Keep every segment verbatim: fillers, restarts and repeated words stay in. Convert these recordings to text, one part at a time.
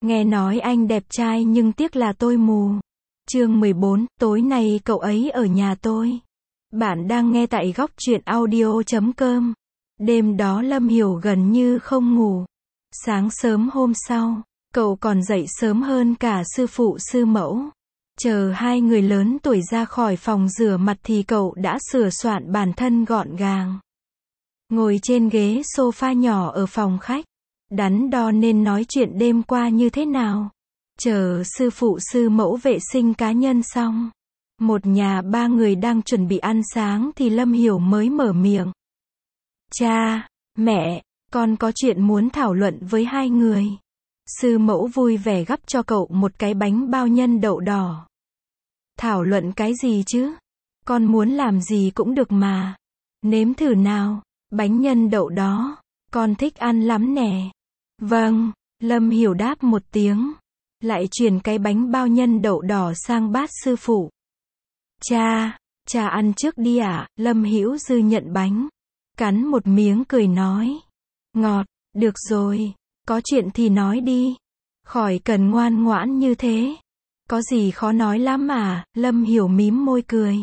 Nghe nói anh đẹp trai nhưng tiếc là tôi mù. Chương mười bốn, tối nay cậu ấy ở nhà tôi. Bạn đang nghe tại góc truyện audio chấm com. Đêm đó Lâm Hiểu gần như không ngủ. Sáng sớm hôm sau, cậu còn dậy sớm hơn cả sư phụ sư mẫu. Chờ hai người lớn tuổi ra khỏi phòng rửa mặt thì cậu đã sửa soạn bản thân gọn gàng. Ngồi trên ghế sofa nhỏ ở phòng khách, đắn đo nên nói chuyện đêm qua như thế nào. Chờ sư phụ sư mẫu vệ sinh cá nhân xong, một nhà ba người đang chuẩn bị ăn sáng thì Lâm Hiểu mới mở miệng. Cha, mẹ, con có chuyện muốn thảo luận với hai người. Sư mẫu vui vẻ gắp cho cậu một cái bánh bao nhân đậu đỏ. Thảo luận cái gì chứ? Con muốn làm gì cũng được mà. Nếm thử nào, bánh nhân đậu đó, con thích ăn lắm nè. Vâng, Lâm Hiểu đáp một tiếng, lại chuyển cái bánh bao nhân đậu đỏ sang bát sư phụ. Cha, cha ăn trước đi ạ. À? Lâm Hữu Dư nhận bánh, cắn một miếng cười nói. Ngọt, được rồi, có chuyện thì nói đi. Khỏi cần ngoan ngoãn như thế. Có gì khó nói lắm à, Lâm Hiểu mím môi cười.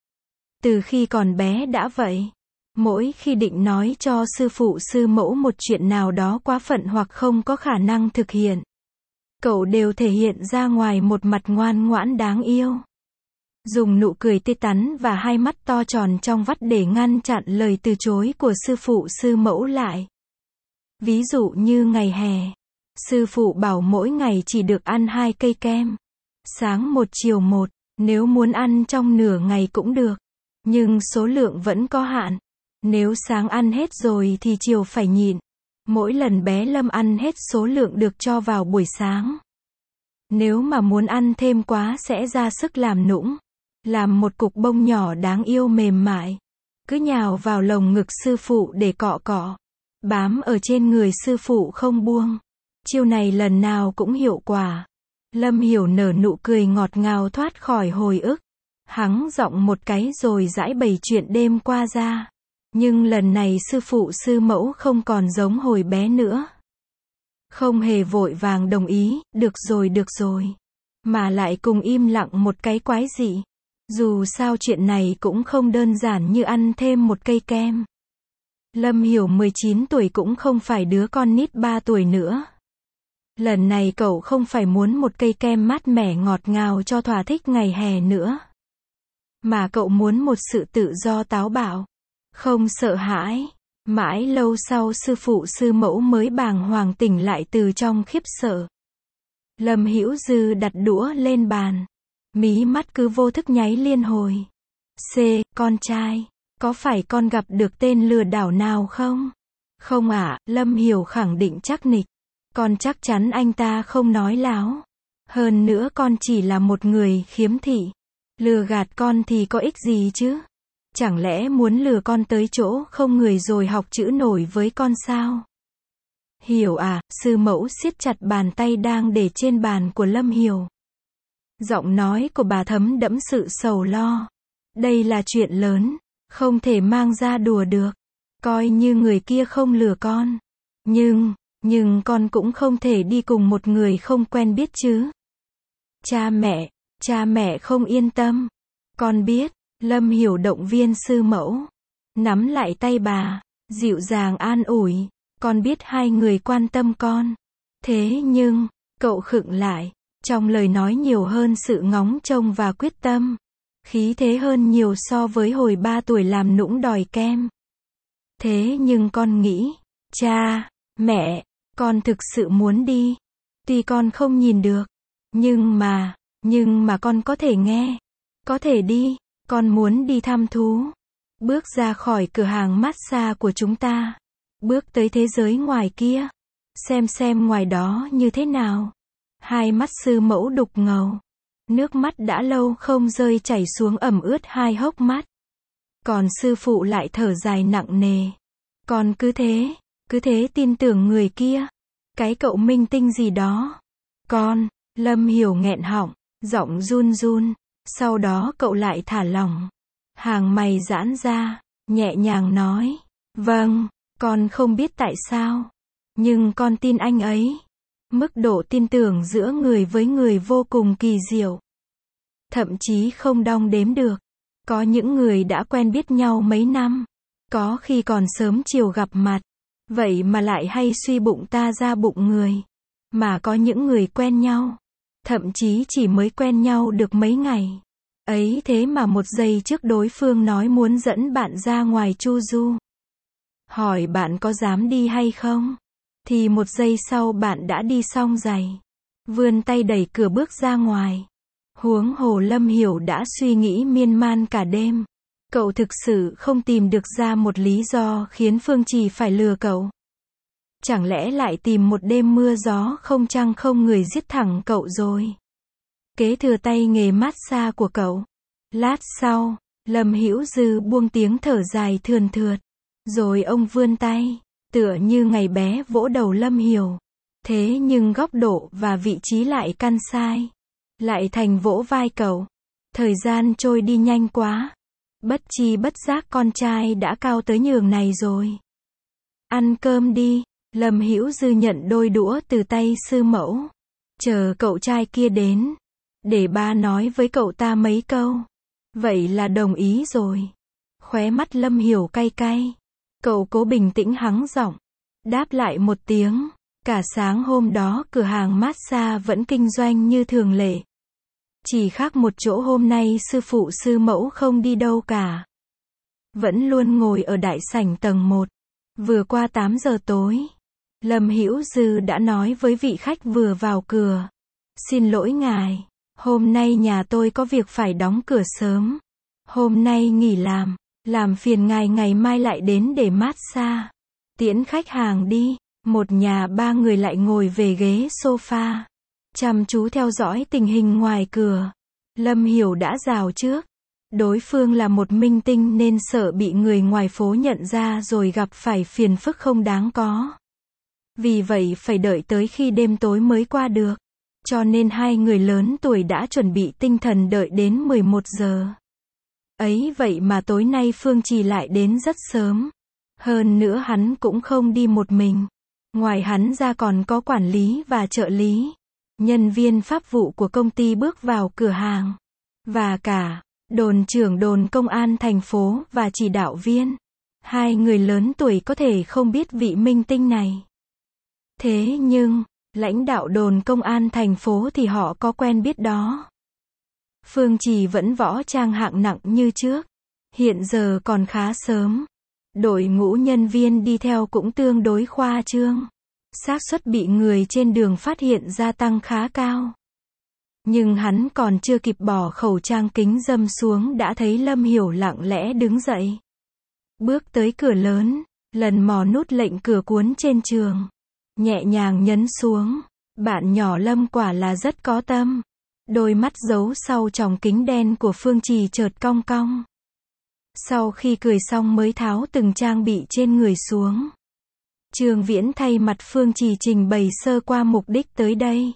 Từ khi còn bé đã vậy. Mỗi khi định nói cho sư phụ sư mẫu một chuyện nào đó quá phận hoặc không có khả năng thực hiện, cậu đều thể hiện ra ngoài một mặt ngoan ngoãn đáng yêu. Dùng nụ cười tươi tắn và hai mắt to tròn trong vắt để ngăn chặn lời từ chối của sư phụ sư mẫu lại. Ví dụ như ngày hè, sư phụ bảo mỗi ngày chỉ được ăn hai cây kem. Sáng một chiều một, nếu muốn ăn trong nửa ngày cũng được. Nhưng số lượng vẫn có hạn. Nếu sáng ăn hết rồi thì chiều phải nhịn. Mỗi lần bé Lâm ăn hết số lượng được cho vào buổi sáng. Nếu mà muốn ăn thêm quá sẽ ra sức làm nũng. Làm một cục bông nhỏ đáng yêu mềm mại. Cứ nhào vào lồng ngực sư phụ để cọ cọ. Bám ở trên người sư phụ không buông. Chiêu này lần nào cũng hiệu quả. Lâm Hiểu nở nụ cười ngọt ngào thoát khỏi hồi ức. Hắng giọng một cái rồi giãi bày chuyện đêm qua ra. Nhưng lần này sư phụ sư mẫu không còn giống hồi bé nữa. Không hề vội vàng đồng ý, được rồi được rồi. Mà lại cùng im lặng một cái quái dị. Dù sao chuyện này cũng không đơn giản như ăn thêm một cây kem. Lâm Hiểu mười chín tuổi cũng không phải đứa con nít ba tuổi nữa. Lần này cậu không phải muốn một cây kem mát mẻ ngọt ngào cho thỏa thích ngày hè nữa. Mà cậu muốn một sự tự do táo bạo. Không sợ hãi. Mãi lâu sau sư phụ sư mẫu mới bàng hoàng tỉnh lại từ trong khiếp sợ. Lâm Hữu Dư đặt đũa lên bàn. Mí mắt cứ vô thức nháy liên hồi. C, con trai, có phải con gặp được tên lừa đảo nào không? Không ạ, à, Lâm Hiểu khẳng định chắc nịch. Con chắc chắn anh ta không nói láo. Hơn nữa con chỉ là một người khiếm thị. Lừa gạt con thì có ích gì chứ? Chẳng lẽ muốn lừa con tới chỗ không người rồi học chữ nổi với con sao? Hiểu à, sư mẫu siết chặt bàn tay đang để trên bàn của Lâm Hiểu. Giọng nói của bà thấm đẫm sự sầu lo. Đây là chuyện lớn, không thể mang ra đùa được. Coi như người kia không lừa con. Nhưng, nhưng con cũng không thể đi cùng một người không quen biết chứ. Cha mẹ, cha mẹ không yên tâm. Con biết, Lâm Hiểu động viên sư mẫu. Nắm lại tay bà, dịu dàng an ủi. Con biết hai người quan tâm con. Thế nhưng, cậu khựng lại. Trong lời nói nhiều hơn sự ngóng trông và quyết tâm. Khí thế hơn nhiều so với hồi ba tuổi làm nũng đòi kem. Thế nhưng con nghĩ, cha, mẹ, con thực sự muốn đi. Tuy con không nhìn được. Nhưng mà, nhưng mà con có thể nghe. Có thể đi. Con muốn đi thăm thú. Bước ra khỏi cửa hàng massage của chúng ta. Bước tới thế giới ngoài kia. Xem xem ngoài đó như thế nào. Hai mắt sư mẫu đục ngầu. Nước mắt đã lâu không rơi chảy xuống ẩm ướt hai hốc mắt. Còn sư phụ lại thở dài nặng nề. Con cứ thế, cứ thế tin tưởng người kia. Cái cậu minh tinh gì đó. Con, Lâm Hiểu nghẹn họng, giọng run run. Sau đó cậu lại thả lỏng. Hàng mày giãn ra, nhẹ nhàng nói. Vâng, con không biết tại sao. Nhưng con tin anh ấy. Mức độ tin tưởng giữa người với người vô cùng kỳ diệu. Thậm chí không đong đếm được. Có những người đã quen biết nhau mấy năm. Có khi còn sớm chiều gặp mặt. Vậy mà lại hay suy bụng ta ra bụng người. Mà có những người quen nhau. Thậm chí chỉ mới quen nhau được mấy ngày. Ấy thế mà một giây trước đối phương nói muốn dẫn bạn ra ngoài chu du. Hỏi bạn có dám đi hay không? Thì một giây sau bạn đã đi xong giày. Vươn tay đẩy cửa bước ra ngoài. Huống hồ Lâm Hiểu đã suy nghĩ miên man cả đêm. Cậu thực sự không tìm được ra một lý do khiến Phương Trì phải lừa cậu. Chẳng lẽ lại tìm một đêm mưa gió không trăng không người giết thẳng cậu rồi. Kế thừa tay nghề massage của cậu. Lát sau, Lâm Hữu Dư buông tiếng thở dài thườn thượt. Rồi ông vươn tay, tựa như ngày bé vỗ đầu Lâm Hiểu. Thế nhưng góc độ và vị trí lại căn sai. Lại thành vỗ vai cậu. Thời gian trôi đi nhanh quá. Bất chi bất giác con trai đã cao tới nhường này rồi. Ăn cơm đi. Lâm Hữu Dư nhận đôi đũa từ tay sư mẫu. Chờ cậu trai kia đến. Để ba nói với cậu ta mấy câu. Vậy là đồng ý rồi. Khóe mắt Lâm Hiểu cay cay. Cậu cố bình tĩnh hắng giọng. Đáp lại một tiếng. Cả sáng hôm đó cửa hàng massage vẫn kinh doanh như thường lệ. Chỉ khác một chỗ hôm nay sư phụ sư mẫu không đi đâu cả. Vẫn luôn ngồi ở đại sảnh tầng một. Vừa qua tám giờ tối. Lâm Hữu Dư đã nói với vị khách vừa vào cửa. Xin lỗi ngài. Hôm nay nhà tôi có việc phải đóng cửa sớm. Hôm nay nghỉ làm. Làm phiền ngài ngày mai lại đến để massage. Tiễn khách hàng đi. Một nhà ba người lại ngồi về ghế sofa. Chăm chú theo dõi tình hình ngoài cửa. Lâm Hiểu đã rào trước. Đối phương là một minh tinh nên sợ bị người ngoài phố nhận ra rồi gặp phải phiền phức không đáng có. Vì vậy phải đợi tới khi đêm tối mới qua được. Cho nên hai người lớn tuổi đã chuẩn bị tinh thần đợi đến mười một giờ. Ấy vậy mà tối nay Phương Trì lại đến rất sớm. Hơn nữa hắn cũng không đi một mình. Ngoài hắn ra còn có quản lý và trợ lý. Nhân viên pháp vụ của công ty bước vào cửa hàng. Và cả đồn trưởng đồn công an thành phố và chỉ đạo viên. Hai người lớn tuổi có thể không biết vị minh tinh này. Thế nhưng, lãnh đạo đồn công an thành phố thì họ có quen biết đó. Phương Trì vẫn võ trang hạng nặng như trước. Hiện giờ còn khá sớm. Đội ngũ nhân viên đi theo cũng tương đối khoa trương. Xác suất bị người trên đường phát hiện gia tăng khá cao. Nhưng hắn còn chưa kịp bỏ khẩu trang kính râm xuống đã thấy Lâm Hiểu lặng lẽ đứng dậy. Bước tới cửa lớn, lần mò nút lệnh cửa cuốn trên trường. Nhẹ nhàng nhấn xuống. Bạn nhỏ Lâm quả là rất có tâm. Đôi mắt giấu sau tròng kính đen của Phương Trì chợt cong cong. Sau khi cười xong mới tháo từng trang bị trên người xuống. Trương Viễn thay mặt Phương Trì trình bày sơ qua mục đích tới đây.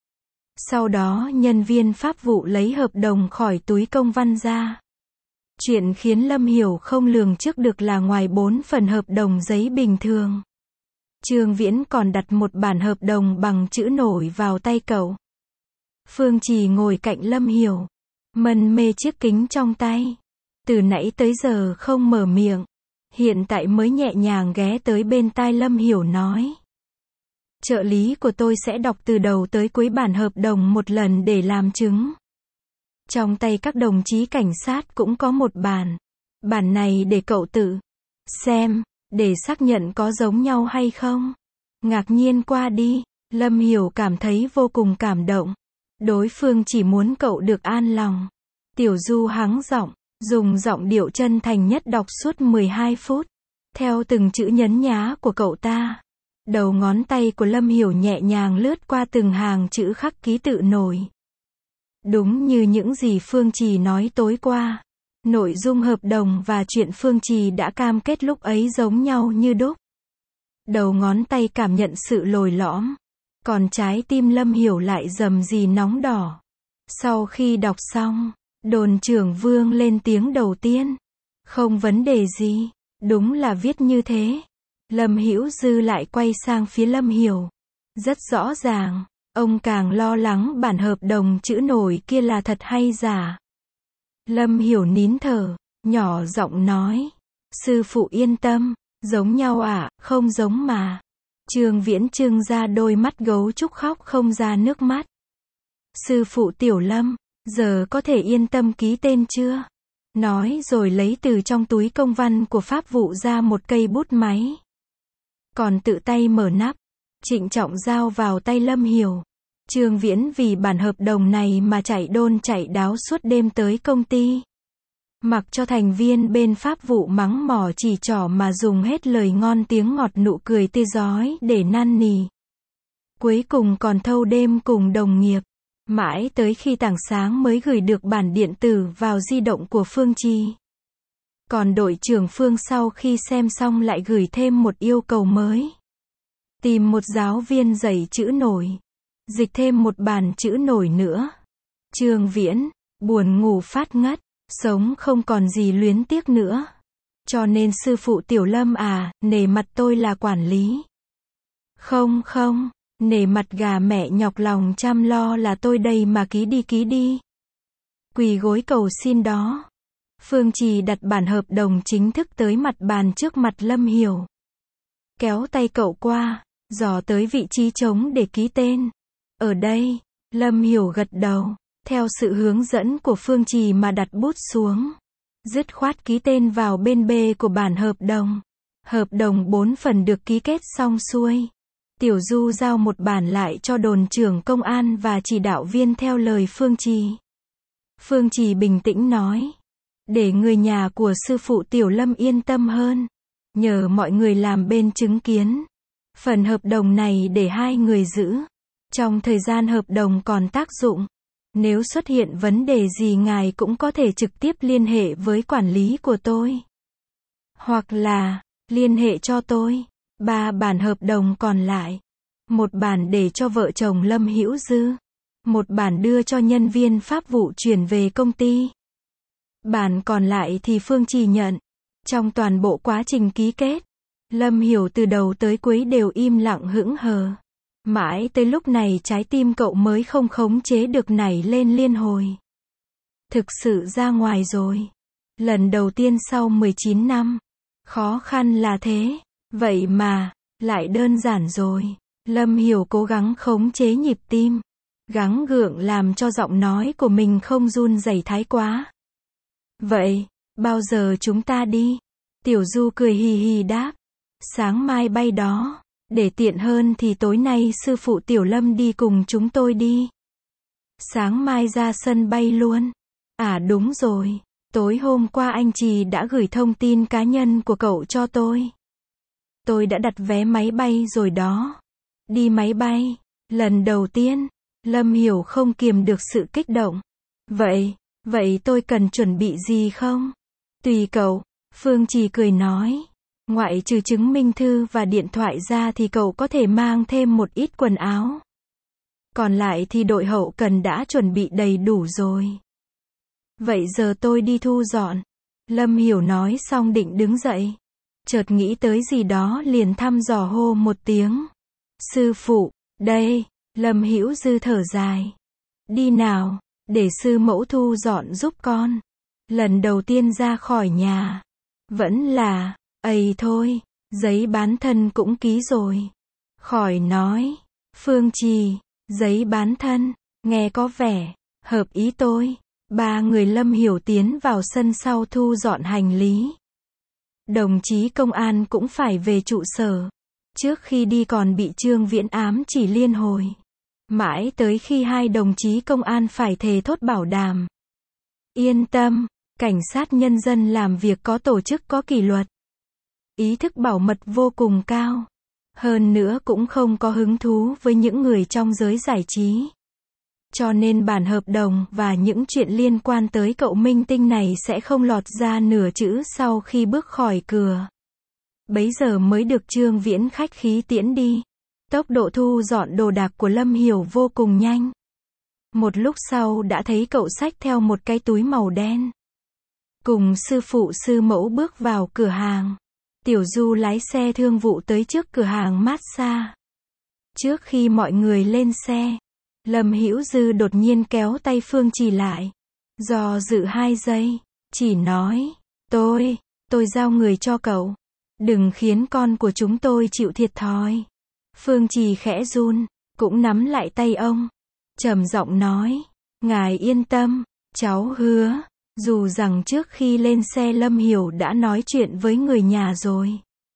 Sau đó nhân viên pháp vụ lấy hợp đồng khỏi túi công văn ra. Chuyện khiến Lâm Hiểu không lường trước được là ngoài bốn phần hợp đồng giấy bình thường. Trương Viễn còn đặt một bản hợp đồng bằng chữ nổi vào tay cậu. Phương Trì ngồi cạnh Lâm Hiểu. Mân mê chiếc kính trong tay. Từ nãy tới giờ không mở miệng. Hiện tại mới nhẹ nhàng ghé tới bên tai Lâm Hiểu nói. Trợ lý của tôi sẽ đọc từ đầu tới cuối bản hợp đồng một lần để làm chứng. Trong tay các đồng chí cảnh sát cũng có một bản. Bản này để cậu tự xem, để xác nhận có giống nhau hay không. Ngạc nhiên qua đi, Lâm Hiểu cảm thấy vô cùng cảm động. Đối phương chỉ muốn cậu được an lòng. Tiểu Du hắng giọng, dùng giọng điệu chân thành nhất đọc suốt mười hai phút. Theo từng chữ nhấn nhá của cậu ta. Đầu ngón tay của Lâm Hiểu nhẹ nhàng lướt qua từng hàng chữ khắc ký tự nổi. Đúng như những gì Phương Trì nói tối qua. Nội dung hợp đồng và chuyện Phương Trì đã cam kết lúc ấy giống nhau như đúc. Đầu ngón tay cảm nhận sự lồi lõm. Còn trái tim Lâm Hiểu lại rầm rì nóng đỏ. Sau khi đọc xong, đồn trưởng Vương lên tiếng đầu tiên. Không vấn đề gì, đúng là viết như thế. Lâm Hữu Dư lại quay sang phía Lâm Hiểu. Rất rõ ràng, ông càng lo lắng bản hợp đồng chữ nổi kia là thật hay giả. Lâm Hiểu nín thở, nhỏ giọng nói. Sư phụ yên tâm, giống nhau ạ, à, không giống mà. Trương Viễn trưng ra đôi mắt gấu trúc khóc không ra nước mắt. Sư phụ Tiểu Lâm, giờ có thể yên tâm ký tên chưa? Nói rồi lấy từ trong túi công văn của pháp vụ ra một cây bút máy. Còn tự tay mở nắp, trịnh trọng giao vào tay Lâm Hiểu. Trương Viễn vì bản hợp đồng này mà chạy đôn chạy đáo suốt đêm tới công ty. Mặc cho thành viên bên pháp vụ mắng mỏ chỉ trỏ mà dùng hết lời ngon tiếng ngọt nụ cười tươi rói để năn nỉ. Cuối cùng còn thâu đêm cùng đồng nghiệp. Mãi tới khi tảng sáng mới gửi được bản điện tử vào di động của Phương Trì. Còn đội trưởng Phương sau khi xem xong lại gửi thêm một yêu cầu mới. Tìm một giáo viên dạy chữ nổi. Dịch thêm một bản chữ nổi nữa. Trương Viễn, buồn ngủ phát ngất, sống không còn gì luyến tiếc nữa. Cho nên sư phụ Tiểu Lâm à, nể mặt tôi là quản lý. Không không, nể mặt gà mẹ nhọc lòng chăm lo là tôi đây mà ký đi ký đi. Quỳ gối cầu xin đó. Phương Trì đặt bản hợp đồng chính thức tới mặt bàn trước mặt Lâm Hiểu. Kéo tay cậu qua, dò tới vị trí trống để ký tên. Ở đây, Lâm Hiểu gật đầu, theo sự hướng dẫn của Phương Trì mà đặt bút xuống. Dứt khoát ký tên vào bên B của bản hợp đồng. Hợp đồng bốn phần được ký kết xong xuôi. Tiểu Du giao một bản lại cho đồn trưởng công an và chỉ đạo viên theo lời Phương Trì. Phương Trì bình tĩnh nói. Để người nhà của sư phụ Tiểu Lâm yên tâm hơn. Nhờ mọi người làm bên chứng kiến. Phần hợp đồng này để hai người giữ. Trong thời gian hợp đồng còn tác dụng. Nếu xuất hiện vấn đề gì ngài cũng có thể trực tiếp liên hệ với quản lý của tôi. Hoặc là, liên hệ cho tôi. Ba bản hợp đồng còn lại. Một bản để cho vợ chồng Lâm Hữu Dư. Một bản đưa cho nhân viên pháp vụ chuyển về công ty. Bản còn lại thì Phương Trì nhận. Trong toàn bộ quá trình ký kết, Lâm Hiểu từ đầu tới cuối đều im lặng hững hờ. Mãi tới lúc này trái tim cậu mới không khống chế được nảy lên liên hồi. Thực sự ra ngoài rồi. Lần đầu tiên sau mười chín năm. Khó khăn là thế. Vậy mà, lại đơn giản rồi. Lâm Hiểu cố gắng khống chế nhịp tim. Gắng gượng làm cho giọng nói của mình không run rẩy thái quá. Vậy, bao giờ chúng ta đi? Tiểu Du cười hì hì đáp. Sáng mai bay đó. Để tiện hơn thì tối nay sư phụ Tiểu Lâm đi cùng chúng tôi đi. Sáng mai ra sân bay luôn. À đúng rồi. Tối hôm qua anh Trì đã gửi thông tin cá nhân của cậu cho tôi. Tôi đã đặt vé máy bay rồi đó. Đi máy bay. Lần đầu tiên. Lâm Hiểu không kiềm được sự kích động. Vậy, vậy tôi cần chuẩn bị gì không? Tùy cậu. Phương Trì cười nói. Ngoại trừ chứng minh thư và điện thoại ra thì cậu có thể mang thêm một ít quần áo. Còn lại thì đội hậu cần đã chuẩn bị đầy đủ rồi. Vậy giờ tôi đi thu dọn. Lâm Hiểu nói xong định đứng dậy. Chợt nghĩ tới gì đó liền thăm dò hô một tiếng. Sư phụ, đây. Lâm Hữu Dư thở dài. Đi nào, để sư mẫu thu dọn giúp con. Lần đầu tiên ra khỏi nhà. Vẫn là, ây thôi, giấy bán thân cũng ký rồi. Khỏi nói. Phương Trì, giấy bán thân, nghe có vẻ, hợp ý tôi. Ba người Lâm Hiểu tiến vào sân sau thu dọn hành lý. Đồng chí công an cũng phải về trụ sở. Trước khi đi còn bị Trương Viễn ám chỉ liên hồi. Mãi tới khi hai đồng chí công an phải thề thốt bảo đảm. Yên tâm, cảnh sát nhân dân làm việc có tổ chức có kỷ luật. Ý thức bảo mật vô cùng cao. Hơn nữa cũng không có hứng thú với những người trong giới giải trí. Cho nên bản hợp đồng và những chuyện liên quan tới cậu minh tinh này sẽ không lọt ra nửa chữ sau khi bước khỏi cửa. Bấy giờ mới được Trương Viễn khách khí tiễn đi. Tốc độ thu dọn đồ đạc của Lâm Hiểu vô cùng nhanh. Một lúc sau đã thấy cậu xách theo một cái túi màu đen. Cùng sư phụ sư mẫu bước vào cửa hàng. Tiểu Du lái xe thương vụ tới trước cửa hàng massage. Trước khi mọi người lên xe, Lâm Hữu Dư đột nhiên kéo tay Phương Trì lại. Do dự hai giây, chỉ nói, tôi, tôi giao người cho cậu. Đừng khiến con của chúng tôi chịu thiệt thòi. Phương Trì khẽ run, cũng nắm lại tay ông. Trầm giọng nói, ngài yên tâm, cháu hứa. Dù rằng trước khi lên xe Lâm Hiểu đã nói chuyện với người nhà rồi.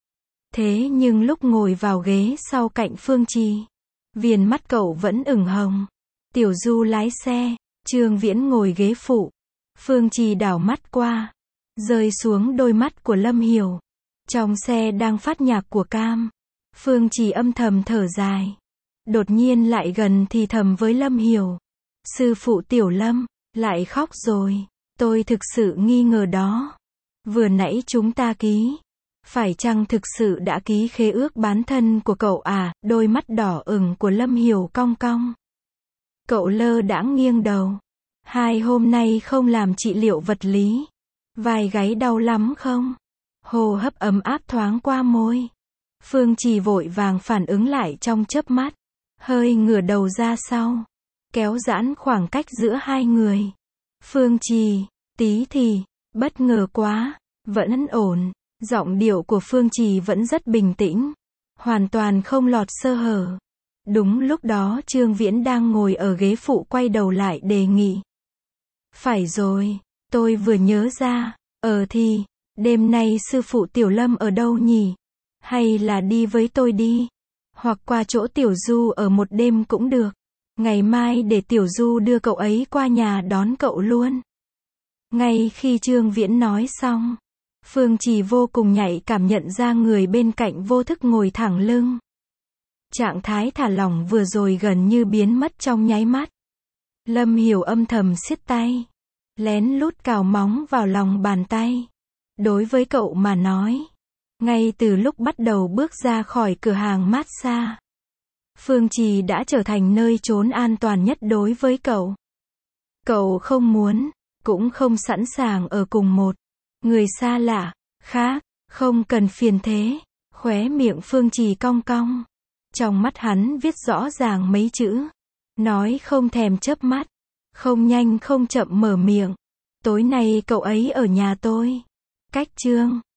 Thế nhưng lúc ngồi vào ghế sau cạnh Phương Trì, viền mắt cậu vẫn ửng hồng. Tiểu Du lái xe, Trương Viễn ngồi ghế phụ. Phương Trì đảo mắt qua, rơi xuống đôi mắt của Lâm Hiểu. Trong xe đang phát nhạc của Cam. Phương Trì âm thầm thở dài. Đột nhiên lại gần thì thầm với Lâm Hiểu. Sư phụ Tiểu Lâm, lại khóc rồi. Tôi thực sự nghi ngờ đó. Vừa nãy chúng ta ký. Phải chăng thực sự đã ký khế ước bán thân của cậu à? Đôi mắt đỏ ửng của Lâm Hiểu cong cong. Cậu lơ đãng nghiêng đầu. Hai hôm nay không làm trị liệu vật lý. Vai gáy đau lắm không? Hô hấp ấm áp thoáng qua môi. Phương Trì vội vàng phản ứng lại trong chớp mắt. Hơi ngửa đầu ra sau. Kéo giãn khoảng cách giữa hai người. Phương Trì, tí thì, bất ngờ quá, vẫn ổn. Giọng điệu của Phương Trì vẫn rất bình tĩnh. Hoàn toàn không lọt sơ hở. Đúng lúc đó Trương Viễn đang ngồi ở ghế phụ quay đầu lại đề nghị. Phải rồi, tôi vừa nhớ ra. Ờ thì, đêm nay sư phụ Tiểu Lâm ở đâu nhỉ? Hay là đi với tôi đi? Hoặc qua chỗ Tiểu Du ở một đêm cũng được. Ngày mai để Tiểu Du đưa cậu ấy qua nhà đón cậu luôn. Ngay khi Trương Viễn nói xong, Phương Trì vô cùng nhạy cảm nhận ra người bên cạnh vô thức ngồi thẳng lưng. Trạng thái thả lỏng vừa rồi gần như biến mất trong nháy mắt. Lâm Hiểu âm thầm siết tay, lén lút cào móng vào lòng bàn tay. Đối với cậu mà nói, ngay từ lúc bắt đầu bước ra khỏi cửa hàng massage, Phương Trì đã trở thành nơi trốn an toàn nhất đối với cậu. Cậu không muốn, cũng không sẵn sàng ở cùng một người xa lạ, khác, không cần phiền thế. Khóe miệng Phương Trì cong cong. Trong mắt hắn viết rõ ràng mấy chữ. Nói không thèm chớp mắt. Không nhanh không chậm mở miệng. Tối nay cậu ấy ở nhà tôi. Cách Trương